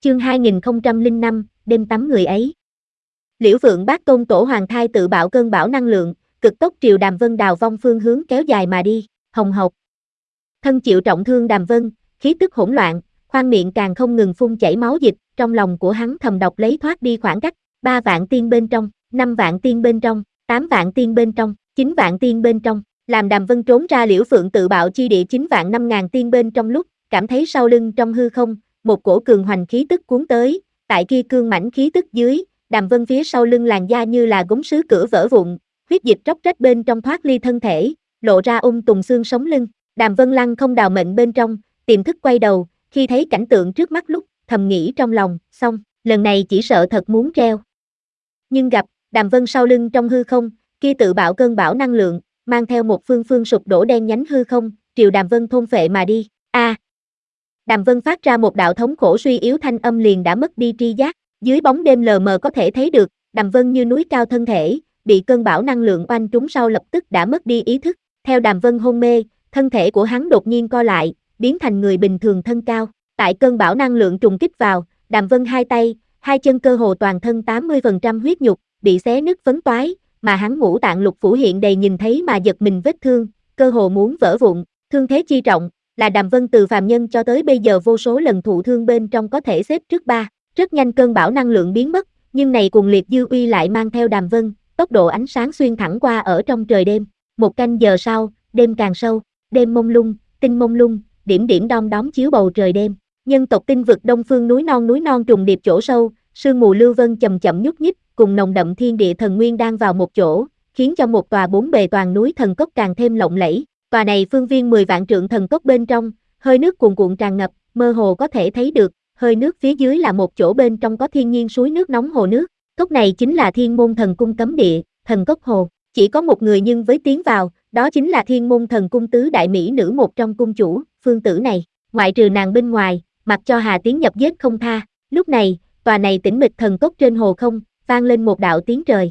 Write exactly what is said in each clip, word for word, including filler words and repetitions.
Chương hai nghìn không trăm lẻ năm, đêm tắm người ấy. Liễu Vượng Bác Tôn Tổ Hoàng thai tự bạo cơn bão năng lượng, cực tốc triều Đàm Vân đào vong phương hướng kéo dài mà đi, hồng hộc. Thân chịu trọng thương Đàm Vân, khí tức hỗn loạn, khoang miệng càng không ngừng phun chảy máu dịch, trong lòng của hắn thầm độc lấy thoát đi khoảng cách, ba vạn tiên bên trong, năm vạn tiên bên trong, tám vạn tiên bên trong, chín vạn tiên bên trong, làm Đàm Vân trốn ra Liễu Phượng tự bạo chi địa chín vạn năm ngàn tiên bên trong lúc, cảm thấy sau lưng trong hư không, một cổ cường hoành khí tức cuốn tới, tại kia cương mãnh khí tức dưới, Đàm Vân phía sau lưng làn da như là gốm sứ cửa vỡ vụn, huyết dịch róc rách bên trong thoát ly thân thể, lộ ra ung tùng xương sống lưng. Đàm Vân lăng không đào mệnh bên trong, tiềm thức quay đầu, khi thấy cảnh tượng trước mắt lúc, thầm nghĩ trong lòng, xong, lần này chỉ sợ thật muốn treo. Nhưng gặp, Đàm Vân sau lưng trong hư không, kia tự bạo cơn bão năng lượng, mang theo một phương phương sụp đổ đen nhánh hư không, triều Đàm Vân thôn phệ mà đi. A. À, Đàm Vân phát ra một đạo thống khổ suy yếu thanh âm liền đã mất đi tri giác, dưới bóng đêm lờ mờ có thể thấy được, Đàm Vân như núi cao thân thể, bị cơn bão năng lượng oanh trúng sau lập tức đã mất đi ý thức, theo Đàm Vân hôn mê, thân thể của hắn đột nhiên co lại, biến thành người bình thường thân cao, tại cơn bão năng lượng trùng kích vào, Đàm Vân hai tay, hai chân cơ hồ toàn thân tám mươi phần trăm huyết nhục, bị xé nứt phấn toái, mà hắn ngũ tạng lục phủ hiện đầy nhìn thấy mà giật mình vết thương, cơ hồ muốn vỡ vụn, thương thế chi trọng, là Đàm Vân từ phàm nhân cho tới bây giờ vô số lần thụ thương bên trong có thể xếp trước ba. Rất nhanh cơn bão năng lượng biến mất, nhưng này cuồng liệt dư uy lại mang theo Đàm Vân, tốc độ ánh sáng xuyên thẳng qua ở trong trời đêm. Một canh giờ sau, đêm càng sâu, đêm mông lung, tinh mông lung, điểm điểm đom đóm chiếu bầu trời đêm. Nhân tộc tinh vực đông phương núi non núi non trùng điệp chỗ sâu, sương mù lưu vân chậm chậm nhúc nhích, cùng nồng đậm thiên địa thần nguyên đang vào một chỗ, khiến cho một tòa bốn bề toàn núi thần cốc càng thêm lộng lẫy. Tòa này phương viên mười vạn trượng thần cốc bên trong, hơi nước cuồn cuộn tràn ngập, mơ hồ có thể thấy được, hơi nước phía dưới là một chỗ bên trong có thiên nhiên suối nước nóng hồ nước. Cốc này chính là Thiên Môn Thần Cung cấm địa, Thần Cốc Hồ. Chỉ có một người nhưng với tiến vào, đó chính là Thiên Môn Thần Cung tứ đại mỹ nữ một trong cung chủ, Phương Tử này. Ngoại trừ nàng bên ngoài, mặc cho Hà Tiến nhập giết không tha. Lúc này, tòa này tĩnh mịch thần cốc trên hồ không, vang lên một đạo tiếng trời.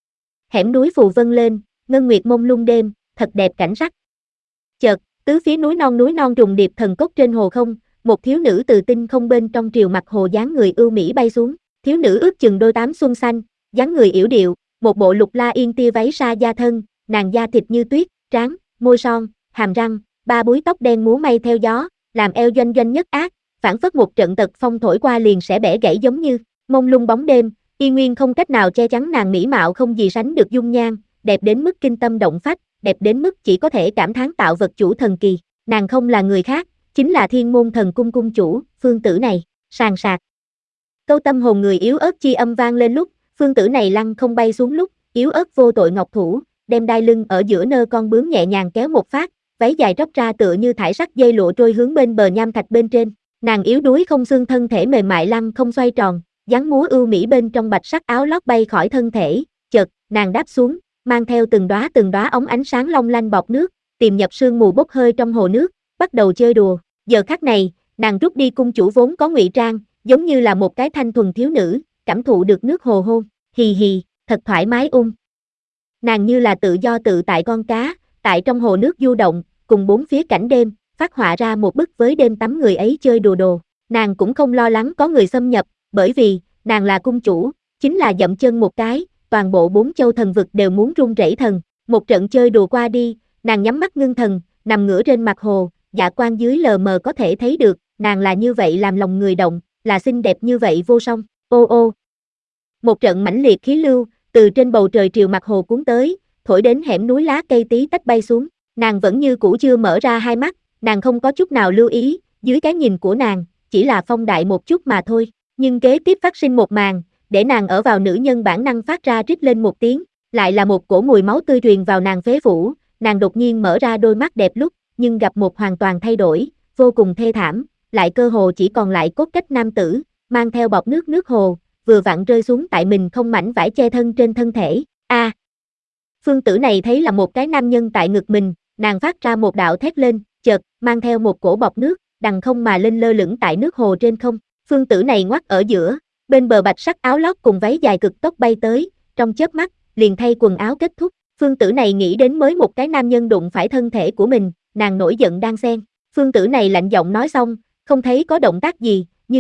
Hẻm núi phù vân lên, ngân nguyệt mông lung đêm, thật đẹp cảnh sắc. Chợt, tứ phía núi non núi non trùng điệp thần cốc trên hồ không, một thiếu nữ từ tinh không bên trong triều mặt hồ dáng người ưu mỹ bay xuống. Thiếu nữ ước chừng đôi tám xuân xanh, dáng người yểu điệu, một bộ lục la yên tia váy sa da thân, nàng da thịt như tuyết, trán, môi son, hàm răng, ba búi tóc đen múa may theo gió, làm eo doanh doanh nhất ác, phảng phất một trận tật phong thổi qua liền sẽ bẻ gãy giống như mông lung bóng đêm, y nguyên không cách nào che chắn nàng mỹ mạo không gì sánh được dung nhan, đẹp đến mức kinh tâm động phách, đẹp đến mức chỉ có thể cảm thán tạo vật chủ thần kỳ. Nàng không là người khác, chính là Thiên Môn Thần Cung cung chủ, Phương Tử này. Sàn sạc. Câu tâm hồn người yếu ớt chi âm vang lên lúc, Phương Tử này lăn không bay xuống lúc, yếu ớt vô tội ngọc thủ, đem đai lưng ở giữa nơ con bướm nhẹ nhàng kéo một phát, váy dài róc ra tựa như thải sắc dây lụa trôi hướng bên bờ nham thạch bên trên. Nàng yếu đuối không xương thân thể mềm mại lăn không xoay tròn, dáng múa ưu mỹ bên trong bạch sắc áo lót bay khỏi thân thể, chợt, nàng đáp xuống, mang theo từng đóa từng đóa ống ánh sáng long lanh bọt nước, tìm nhập sương mù bốc hơi trong hồ nước, bắt đầu chơi đùa. Giờ khắc này, nàng rút đi cung chủ vốn có ngụy trang, giống như là một cái thanh thuần thiếu nữ, cảm thụ được nước hồ hôn, hì hì, thật thoải mái ung. Nàng như là tự do tự tại con cá, tại trong hồ nước du động, cùng bốn phía cảnh đêm, phát họa ra một bức với đêm tắm người ấy chơi đùa đồ. Nàng cũng không lo lắng có người xâm nhập, bởi vì, nàng là cung chủ, chính là dậm chân một cái, toàn bộ bốn châu thần vực đều muốn run rẩy thần. Một trận chơi đùa qua đi, nàng nhắm mắt ngưng thần, nằm ngửa trên mặt hồ, dạ quang dưới lờ mờ có thể thấy được, nàng là như vậy làm lòng người động, là xinh đẹp như vậy vô song. Ô ô. Một trận mãnh liệt khí lưu, từ trên bầu trời triều mặt hồ cuốn tới, thổi đến hẻm núi lá cây tí tách bay xuống. Nàng vẫn như cũ chưa mở ra hai mắt, nàng không có chút nào lưu ý, dưới cái nhìn của nàng, chỉ là phong đại một chút mà thôi. Nhưng kế tiếp phát sinh một màn, để nàng ở vào nữ nhân bản năng phát ra rít lên một tiếng, lại là một cổ mùi máu tươi truyền vào nàng phế phủ, nàng đột nhiên mở ra đôi mắt đẹp lúc, nhưng gặp một hoàn toàn thay đổi, vô cùng thê thảm, lại cơ hồ chỉ còn lại cốt cách nam tử, mang theo bọt nước nước hồ, vừa vặn rơi xuống tại mình không mảnh vải che thân trên thân thể. A. À, Phương Tử này thấy là một cái nam nhân tại ngực mình, nàng phát ra một đạo thét lên, chợt, mang theo một cổ bọt nước, đằng không mà lên lơ lửng tại nước hồ trên không. Phương Tử này ngoắt ở giữa, bên bờ bạch sắc áo lót cùng váy dài cực tốc bay tới, trong chớp mắt, liền thay quần áo kết thúc. Phương Tử này nghĩ đến mới một cái nam nhân đụng phải thân thể của mình, nàng nổi giận đan xen. Phương Tử này lạnh giọng nói xong, không thấy có động tác gì, nhưng gặp,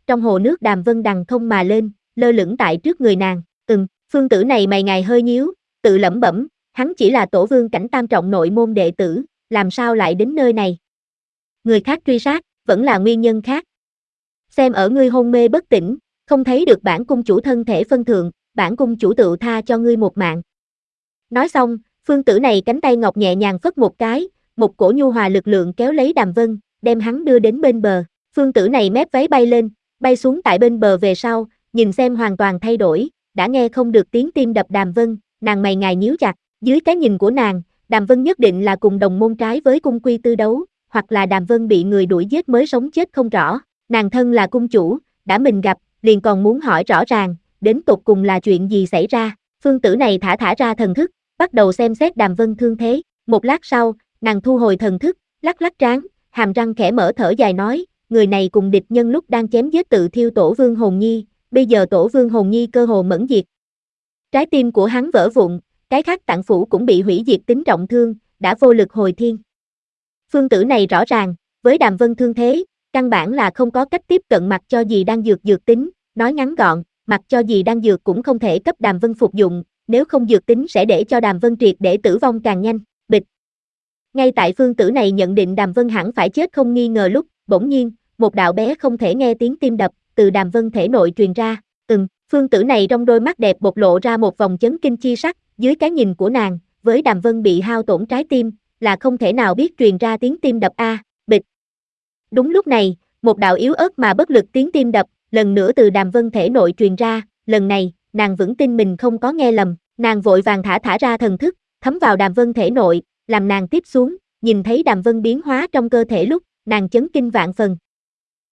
trong hồ nước Đàm Vân đằng không mà lên, lơ lửng tại trước người nàng. Ừm, phương tử này mày ngài hơi nhíu, tự lẩm bẩm, hắn chỉ là tổ vương cảnh tam trọng nội môn đệ tử, làm sao lại đến nơi này? Người khác truy sát, vẫn là nguyên nhân khác. Xem ở ngươi hôn mê bất tỉnh, không thấy được bản cung chủ thân thể phân thượng, bản cung chủ tự tha cho ngươi một mạng. Nói xong, phương tử này cánh tay ngọc nhẹ nhàng phất một cái, một cổ nhu hòa lực lượng kéo lấy Đàm Vân, đem hắn đưa đến bên bờ. Phương tử này mép váy bay lên, bay xuống tại bên bờ về sau, nhìn xem hoàn toàn thay đổi, đã nghe không được tiếng tim đập Đàm Vân, nàng mày ngài nhíu chặt, dưới cái nhìn của nàng, Đàm Vân nhất định là cùng đồng môn trái với cung quy tư đấu, hoặc là Đàm Vân bị người đuổi giết mới sống chết không rõ, nàng thân là cung chủ, đã mình gặp, liền còn muốn hỏi rõ ràng, đến tột cùng là chuyện gì xảy ra. Phương tử này thả thả ra thần thức, bắt đầu xem xét Đàm Vân thương thế, một lát sau, nàng thu hồi thần thức, lắc lắc trán, hàm răng khẽ mở thở dài nói, người này cùng địch nhân lúc đang chém giết tự thiêu tổ vương hồn nhi, bây giờ tổ vương hồn nhi cơ hồ mẫn diệt. Trái tim của hắn vỡ vụn, cái khác tạng phủ cũng bị hủy diệt tính trọng thương, đã vô lực hồi thiên. Phương tử này rõ ràng, với Đàm Vân thương thế, căn bản là không có cách tiếp cận mặc cho gì đang dược dược tính, nói ngắn gọn, mặc cho gì đang dược cũng không thể cấp Đàm Vân phục dụng, nếu không dược tính sẽ để cho Đàm Vân triệt để tử vong càng nhanh, bịch. Ngay tại phương tử này nhận định Đàm Vân hẳn phải chết không nghi ngờ lúc, bỗng nhiên, một đạo bé không thể nghe tiếng tim đập, từ Đàm Vân thể nội truyền ra, ừm, phương tử này trong đôi mắt đẹp bộc lộ ra một vòng chấn kinh chi sắc, dưới cái nhìn của nàng, với Đàm Vân bị hao tổn trái tim, là không thể nào biết truyền ra tiếng tim đập a, bịch. Đúng lúc này, một đạo yếu ớt mà bất lực tiếng tim đập, lần nữa từ Đàm Vân thể nội truyền ra, lần này, nàng vững tin mình không có nghe lầm, nàng vội vàng thả thả ra thần thức, thấm vào Đàm Vân thể nội, làm nàng tiếp xuống, nhìn thấy Đàm Vân biến hóa trong cơ thể lúc, nàng chấn kinh vạn phần,